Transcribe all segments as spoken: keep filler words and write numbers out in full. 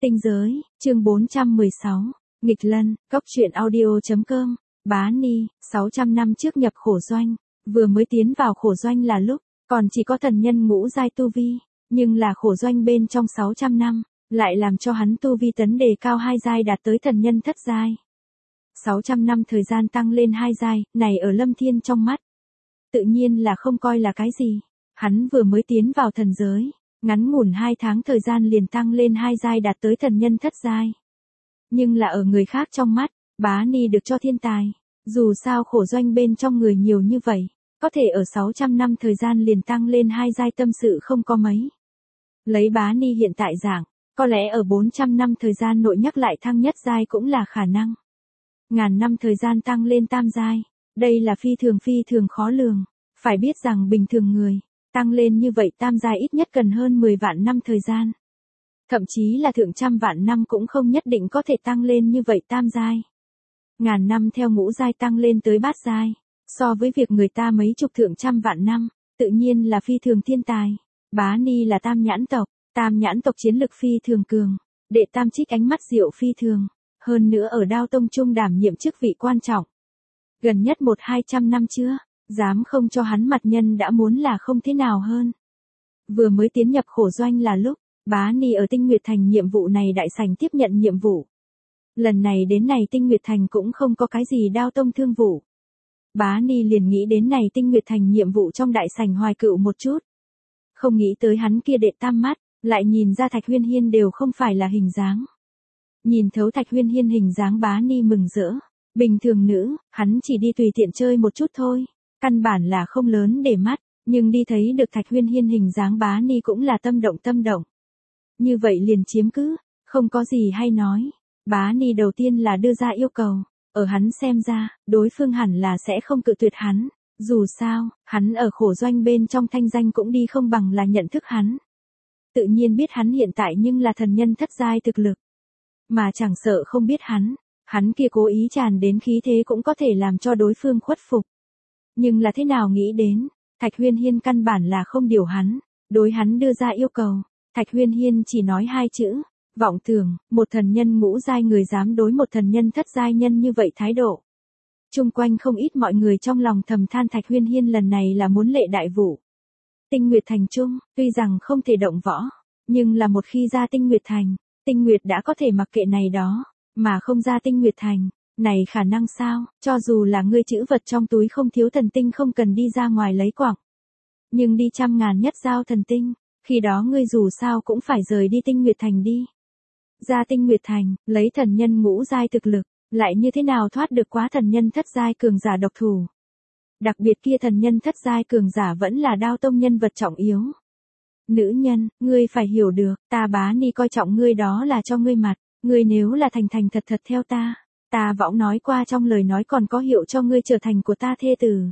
Tinh giới, chương bốn trăm mười sáu, nghịch lân, cốc truyện audio.com, Bá Ni, sáu trăm năm trước nhập khổ doanh, vừa mới tiến vào khổ doanh là lúc, còn chỉ có thần nhân ngũ giai tu vi, nhưng là khổ doanh bên trong sáu trăm năm, lại làm cho hắn tu vi tấn đề cao hai giai đạt tới thần nhân thất giai. sáu trăm năm thời gian tăng lên hai giai, này ở Lâm Thiên trong mắt, tự nhiên là không coi là cái gì, hắn vừa mới tiến vào thần giới. Ngắn ngủn hai tháng thời gian liền tăng lên hai giai đạt tới thần nhân thất giai. Nhưng là ở người khác trong mắt, Bá Ni được cho thiên tài. Dù sao khổ doanh bên trong người nhiều như vậy, có thể ở sáu trăm năm thời gian liền tăng lên hai giai tâm sự không có mấy. Lấy Bá Ni hiện tại dạng, có lẽ ở bốn trăm năm thời gian nội nhắc lại thăng nhất giai cũng là khả năng. Ngàn năm thời gian tăng lên tam giai, đây là phi thường phi thường khó lường. Phải biết rằng bình thường người tăng lên như vậy tam giai ít nhất cần hơn mười vạn năm thời gian. Thậm chí là thượng trăm vạn năm cũng không nhất định có thể tăng lên như vậy tam giai. Ngàn năm theo ngũ giai tăng lên tới bát giai, so với việc người ta mấy chục thượng trăm vạn năm, tự nhiên là phi thường thiên tài. Bá Ni là tam nhãn tộc, tam nhãn tộc chiến lực phi thường cường, đệ tam trích ánh mắt diệu phi thường, hơn nữa ở Đao Tông trung đảm nhiệm chức vị quan trọng. Gần nhất một hai trăm năm chưa, dám không cho hắn mặt nhân đã muốn là không thế nào hơn. Vừa mới tiến nhập khổ doanh là lúc, Bá Ni ở Tinh Nguyệt Thành nhiệm vụ này đại sảnh tiếp nhận nhiệm vụ. Lần này đến này Tinh Nguyệt Thành cũng không có cái gì Đao Tông thương vụ. Bá Ni liền nghĩ đến này Tinh Nguyệt Thành nhiệm vụ trong đại sảnh Hoài Cựu một chút. Không nghĩ tới hắn kia đệ tam mắt, lại nhìn ra Thạch Huyên Hiên đều không phải là hình dáng. Nhìn thấu Thạch Huyên Hiên hình dáng Bá Ni mừng rỡ. Bình thường nữ, hắn chỉ đi tùy tiện chơi một chút thôi. Căn bản là không lớn để mắt, nhưng đi thấy được Thạch Huyên Hiên hình dáng Bá Ni cũng là tâm động tâm động. Như vậy liền chiếm cứ, không có gì hay nói. Bá Ni đầu tiên là đưa ra yêu cầu, ở hắn xem ra, đối phương hẳn là sẽ không cự tuyệt hắn. Dù sao, hắn ở khổ doanh bên trong thanh danh cũng đi không bằng là nhận thức hắn. Tự nhiên biết hắn hiện tại nhưng là thần nhân thất giai thực lực. Mà chẳng sợ không biết hắn, hắn kia cố ý tràn đến khí thế cũng có thể làm cho đối phương khuất phục. Nhưng là thế nào nghĩ đến, Thạch Huyên Hiên căn bản là không điều hắn, đối hắn đưa ra yêu cầu, Thạch Huyên Hiên chỉ nói hai chữ, vọng tưởng, một thần nhân ngũ giai người dám đối một thần nhân thất giai nhân như vậy thái độ. Chung quanh không ít mọi người trong lòng thầm than Thạch Huyên Hiên lần này là muốn lệ đại vụ. Tinh Nguyệt Thành chung, tuy rằng không thể động võ, nhưng là một khi ra Tinh Nguyệt Thành, Tinh Nguyệt đã có thể mặc kệ này đó, mà không ra Tinh Nguyệt Thành. Này khả năng sao, cho dù là ngươi chữ vật trong túi không thiếu thần tinh không cần đi ra ngoài lấy quặng. Nhưng đi trăm ngàn nhất giao thần tinh, khi đó ngươi dù sao cũng phải rời đi Tinh Nguyệt Thành đi. Ra Tinh Nguyệt Thành, lấy thần nhân ngũ giai thực lực, lại như thế nào thoát được quá thần nhân thất giai cường giả độc thủ. Đặc biệt kia thần nhân thất giai cường giả vẫn là Đao Tông nhân vật trọng yếu. Nữ nhân, ngươi phải hiểu được, ta Bá Ni coi trọng ngươi đó là cho ngươi mặt, ngươi nếu là thành thành thật thật theo ta. Ta võng nói qua trong lời nói còn có hiệu cho ngươi trở thành của ta thê tử.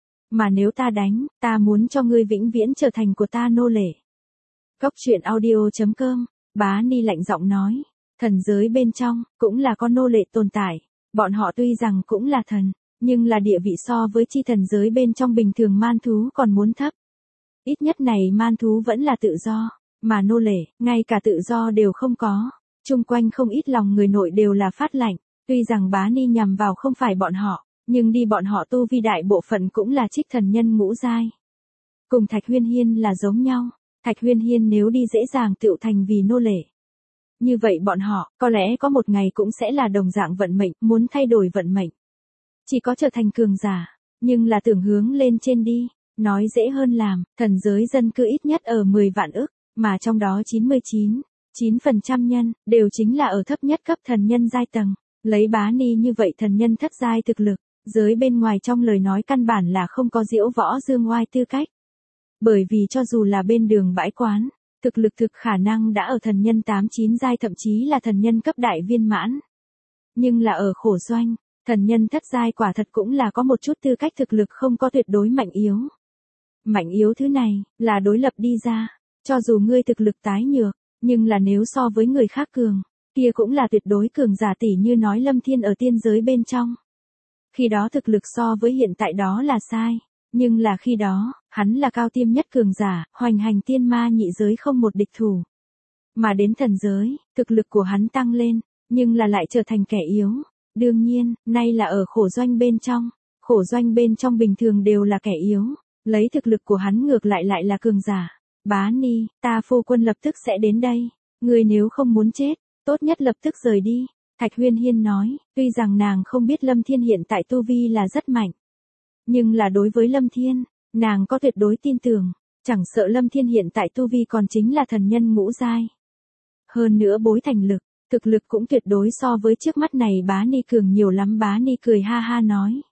Mà nếu ta đánh, ta muốn cho ngươi vĩnh viễn trở thành của ta nô lệ. Cốc truyện audio.com, Bá Ni lạnh giọng nói, thần giới bên trong, cũng là con nô lệ tồn tại. Bọn họ tuy rằng cũng là thần, nhưng là địa vị so với chi thần giới bên trong bình thường man thú còn muốn thấp. Ít nhất này man thú vẫn là tự do, mà nô lệ, ngay cả tự do đều không có. Chung quanh không ít lòng người nội đều là phát lạnh. Tuy rằng Bá Ni nhằm vào không phải bọn họ, nhưng đi bọn họ tu vi đại bộ phận cũng là trích thần nhân ngũ giai. Cùng Thạch Huyên Hiên là giống nhau, Thạch Huyên Hiên nếu đi dễ dàng tựu thành vì nô lệ. Như vậy bọn họ, có lẽ có một ngày cũng sẽ là đồng dạng vận mệnh, muốn thay đổi vận mệnh. Chỉ có trở thành cường giả, nhưng là tưởng hướng lên trên đi, nói dễ hơn làm, thần giới dân cư ít nhất ở mười vạn ức, mà trong đó chín mươi chín phẩy chín phần trăm nhân, đều chính là ở thấp nhất cấp thần nhân giai tầng. Lấy Bá Ni như vậy thần nhân thất giai thực lực, giới bên ngoài trong lời nói căn bản là không có diễu võ dương oai tư cách. Bởi vì cho dù là bên đường bãi quán, thực lực thực khả năng đã ở thần nhân tám chín giai thậm chí là thần nhân cấp đại viên mãn. Nhưng là ở khổ doanh, thần nhân thất giai quả thật cũng là có một chút tư cách thực lực không có tuyệt đối mạnh yếu. Mạnh yếu thứ này, là đối lập đi ra, cho dù ngươi thực lực tái nhược, nhưng là nếu so với người khác cường, kia cũng là tuyệt đối cường giả tỷ như nói Lâm Thiên ở tiên giới bên trong. Khi đó thực lực so với hiện tại đó là sai, nhưng là khi đó, hắn là cao tiêm nhất cường giả, hoành hành tiên ma nhị giới không một địch thủ. Mà đến thần giới, thực lực của hắn tăng lên, nhưng là lại trở thành kẻ yếu. Đương nhiên, nay là ở khổ doanh bên trong. Khổ doanh bên trong bình thường đều là kẻ yếu. Lấy thực lực của hắn ngược lại lại là cường giả. Bá Ni, ta phu quân lập tức sẽ đến đây. Người nếu không muốn chết, tốt nhất lập tức rời đi. Thạch Huyên Hiên nói, tuy rằng nàng không biết Lâm Thiên hiện tại tu vi là rất mạnh. Nhưng là đối với Lâm Thiên, nàng có tuyệt đối tin tưởng. Chẳng sợ Lâm Thiên hiện tại tu vi còn chính là thần nhân ngũ giai. Hơn nữa bối thành lực, thực lực cũng tuyệt đối so với trước mắt này Bá Ni cường nhiều lắm. Bá Ni cười ha ha nói.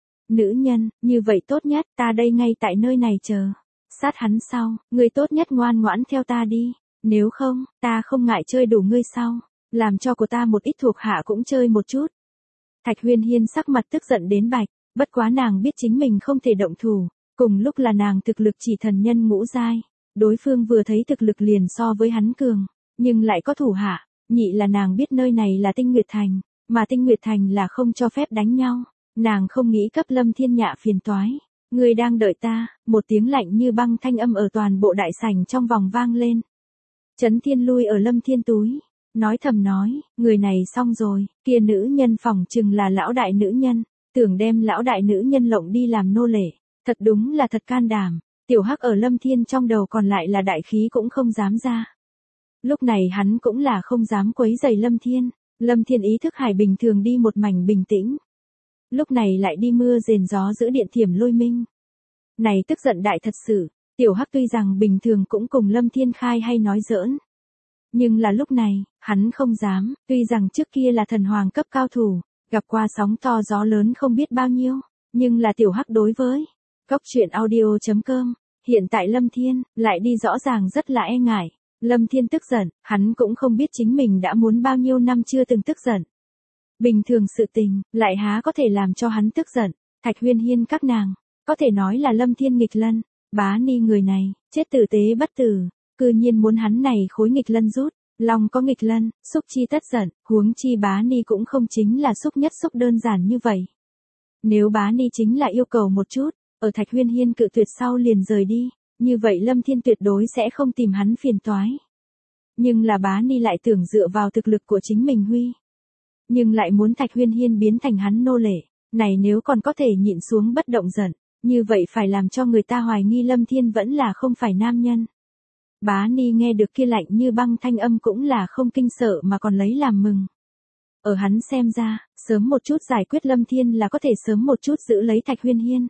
Nữ nhân, như vậy tốt nhất, ta đây ngay tại nơi này chờ. Sát hắn sau, ngươi tốt nhất ngoan ngoãn theo ta đi. Nếu không, ta không ngại chơi đủ ngươi sau. Làm cho của ta một ít thuộc hạ cũng chơi một chút. Thạch Huyên Hiên sắc mặt tức giận đến bạch, bất quá nàng biết chính mình không thể động thủ. Cùng lúc là nàng thực lực chỉ thần nhân ngũ giai. Đối phương vừa thấy thực lực liền so với hắn cường, nhưng lại có thủ hạ. Nhị là nàng biết nơi này là Tinh Nguyệt Thành, mà Tinh Nguyệt Thành là không cho phép đánh nhau. Nàng không nghĩ cấp Lâm Thiên nhạ phiền toái. Người đang đợi ta, một tiếng lạnh như băng thanh âm ở toàn bộ đại sảnh trong vòng vang lên. Trấn Thiên lui ở Lâm Thiên túi, nói thầm nói, người này xong rồi, kia nữ nhân phỏng chừng là lão đại nữ nhân, tưởng đem lão đại nữ nhân lộng đi làm nô lệ, thật đúng là thật can đảm. Tiểu Hắc ở Lâm Thiên trong đầu còn lại là đại khí cũng không dám ra. Lúc này hắn cũng là không dám quấy rầy Lâm Thiên, Lâm Thiên ý thức hải bình thường đi một mảnh bình tĩnh. Lúc này lại đi mưa rền gió giữ điện thiểm lôi minh. Này tức giận đại thật sự, Tiểu Hắc tuy rằng bình thường cũng cùng Lâm Thiên khai hay nói giỡn. Nhưng là lúc này, hắn không dám, tuy rằng trước kia là thần hoàng cấp cao thủ, gặp qua sóng to gió lớn không biết bao nhiêu, nhưng là Tiểu Hắc đối với Góc Truyện Audio chấm com, hiện tại Lâm Thiên, lại đi rõ ràng rất là e ngại. Lâm Thiên tức giận, hắn cũng không biết chính mình đã muốn bao nhiêu năm chưa từng tức giận. Bình thường sự tình, lại há có thể làm cho hắn tức giận. Thạch Huyên Hiên các nàng, có thể nói là Lâm Thiên nghịch lân. Bá Ni người này, chết tử tế bất tử, cư nhiên muốn hắn này khối nghịch lân rút. Lòng có nghịch lân, xúc chi tất giận, huống chi Bá Ni cũng không chính là xúc nhất xúc đơn giản như vậy. Nếu Bá Ni chính là yêu cầu một chút, ở Thạch Huyên Hiên cự tuyệt sau liền rời đi, như vậy Lâm Thiên tuyệt đối sẽ không tìm hắn phiền toái. Nhưng là Bá Ni lại tưởng dựa vào thực lực của chính mình huy. Nhưng lại muốn Thạch Huyên Hiên biến thành hắn nô lệ, này nếu còn có thể nhịn xuống bất động giận, như vậy phải làm cho người ta hoài nghi Lâm Thiên vẫn là không phải nam nhân. Bá Ni nghe được kia lạnh như băng thanh âm cũng là không kinh sợ mà còn lấy làm mừng. Ở hắn xem ra, sớm một chút giải quyết Lâm Thiên là có thể sớm một chút giữ lấy Thạch Huyên Hiên.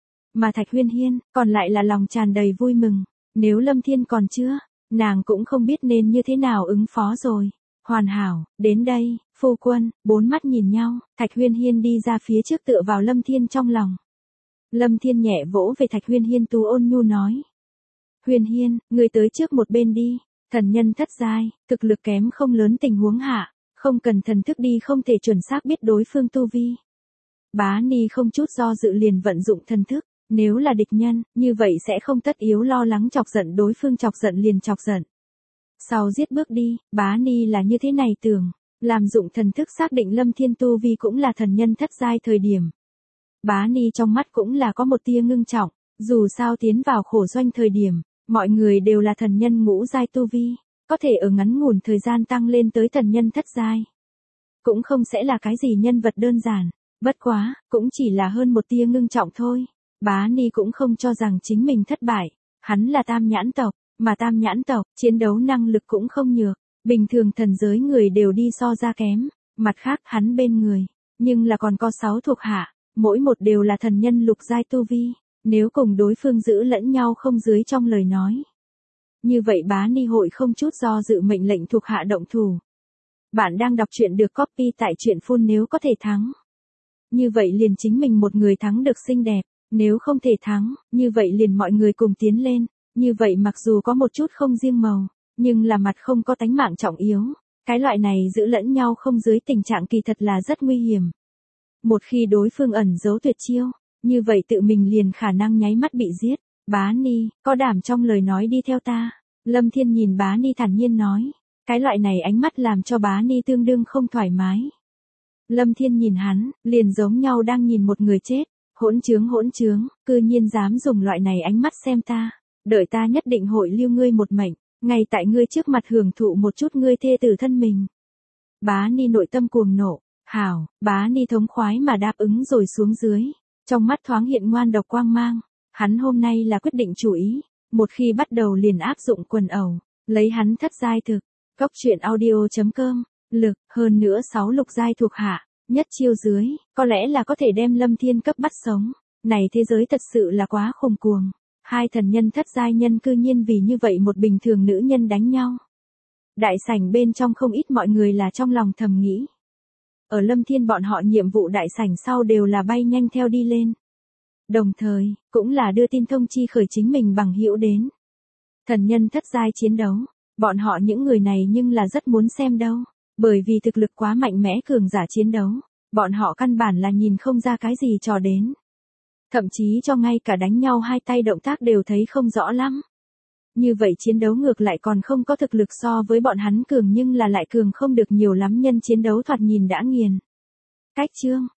Mà Thạch Huyên Hiên, còn lại là lòng tràn đầy vui mừng, nếu Lâm Thiên còn chưa, nàng cũng không biết nên như thế nào ứng phó rồi. Hoàn hảo, đến đây, phu quân, bốn mắt nhìn nhau, Thạch Huyên Hiên đi ra phía trước tựa vào Lâm Thiên trong lòng. Lâm Thiên nhẹ vỗ về Thạch Huyên Hiên tú ôn nhu nói. Huyên Hiên, người tới trước một bên đi, thần nhân thất giai, thực lực kém không lớn tình huống hạ, không cần thần thức đi không thể chuẩn xác biết đối phương tu vi. Bá Ni không chút do dự liền vận dụng thần thức, nếu là địch nhân, như vậy sẽ không tất yếu lo lắng chọc giận đối phương chọc giận liền chọc giận. Sau giết bước đi, Bá Ni là như thế này tưởng, làm dụng thần thức xác định Lâm Thiên tu vi cũng là thần nhân thất giai thời điểm. Bá Ni trong mắt cũng là có một tia ngưng trọng, dù sao tiến vào khổ doanh thời điểm, mọi người đều là thần nhân ngũ giai tu vi, có thể ở ngắn ngủn thời gian tăng lên tới thần nhân thất giai. Cũng không sẽ là cái gì nhân vật đơn giản, bất quá, cũng chỉ là hơn một tia ngưng trọng thôi. Bá Ni cũng không cho rằng chính mình thất bại, hắn là tam nhãn tộc, mà tam nhãn tộc, chiến đấu năng lực cũng không nhược, bình thường thần giới người đều đi so ra kém, mặt khác hắn bên người, nhưng là còn có sáu thuộc hạ, mỗi một đều là thần nhân lục giai tu vi, nếu cùng đối phương giữ lẫn nhau không dưới trong lời nói. Như vậy Bá Ni hội không chút do dự mệnh lệnh thuộc hạ động thủ. Bạn đang đọc truyện được copy tại truyện phun nếu có thể thắng. Như vậy liền chính mình một người thắng được xinh đẹp. Nếu không thể thắng, như vậy liền mọi người cùng tiến lên, như vậy mặc dù có một chút không riêng màu, nhưng là mặt không có tánh mạng trọng yếu, cái loại này giữ lẫn nhau không dưới tình trạng kỳ thật là rất nguy hiểm. Một khi đối phương ẩn giấu tuyệt chiêu, như vậy tự mình liền khả năng nháy mắt bị giết. Bá Ni, có đảm trong lời nói đi theo ta. Lâm Thiên nhìn Bá Ni thản nhiên nói, cái loại này ánh mắt làm cho Bá Ni tương đương không thoải mái. Lâm Thiên nhìn hắn, liền giống nhau đang nhìn một người chết. Hỗn trướng hỗn trướng, cư nhiên dám dùng loại này ánh mắt xem ta, đợi ta nhất định hội lưu ngươi một mệnh. Ngay tại ngươi trước mặt hưởng thụ một chút ngươi thê tử thân mình. Bá Ni nội tâm cuồng nộ. Hảo, Bá Ni thống khoái mà đáp ứng rồi xuống dưới. Trong mắt thoáng hiện ngoan độc quang mang. Hắn hôm nay là quyết định chủ ý. Một khi bắt đầu liền áp dụng quần ẩu. Lấy hắn thất giai thực. Cốc truyện audio.com. Lực, hơn nữa sáu lục giai thuộc hạ. Nhất chiêu dưới, có lẽ là có thể đem Lâm Thiên cấp bắt sống. Này thế giới thật sự là quá khủng cuồng. Hai thần nhân thất giai nhân cư nhiên vì như vậy một bình thường nữ nhân đánh nhau. Đại sảnh bên trong không ít mọi người là trong lòng thầm nghĩ. Ở Lâm Thiên bọn họ nhiệm vụ đại sảnh sau đều là bay nhanh theo đi lên. Đồng thời, cũng là đưa tin thông chi khởi chính mình bằng hữu đến. Thần nhân thất giai chiến đấu, bọn họ những người này nhưng là rất muốn xem đâu. Bởi vì thực lực quá mạnh mẽ cường giả chiến đấu, bọn họ căn bản là nhìn không ra cái gì trò đến. Thậm chí cho ngay cả đánh nhau hai tay động tác đều thấy không rõ lắm. Như vậy chiến đấu ngược lại còn không có thực lực so với bọn hắn cường nhưng là lại cường không được nhiều lắm nhân chiến đấu thoạt nhìn đã nghiền. Cách chương,